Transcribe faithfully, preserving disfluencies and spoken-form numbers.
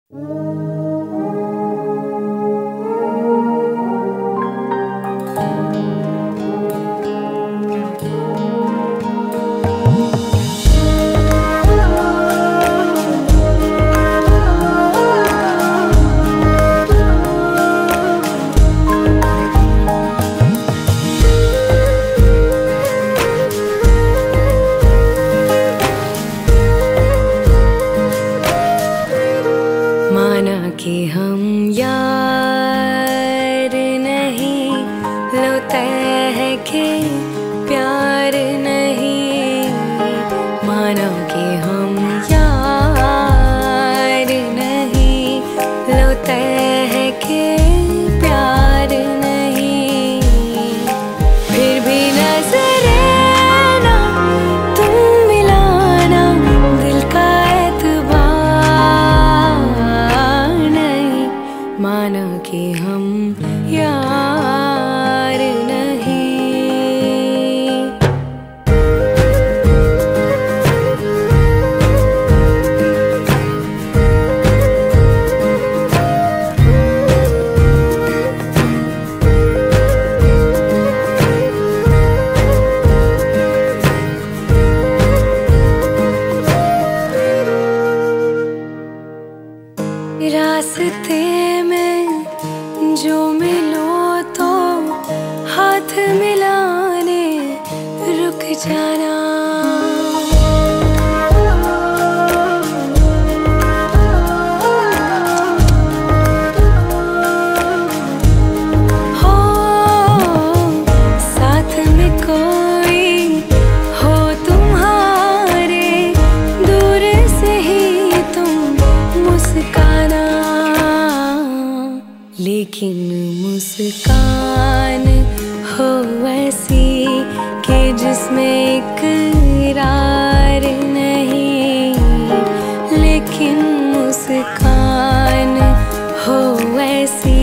माना कि हम यार नहीं, लो तय है कि प्यार नहीं। माना कि हम यार नहीं, लो तय है कि प्यार नहीं। फिर भी नजरे ना तुम मिलाना, दिल का एतबार नहीं। माना कि हम यार नहीं। रास्ते में जो मिलो तो हाथ मिलाने रुक जाना। हो साथ में कोई हो तुम्हारे, दूर से ही तुम मुस्काना। लेकिन मुस्कान हो ऐसी कि जिसमें इकरार नहीं। लेकिन मुस्कान हो ऐसी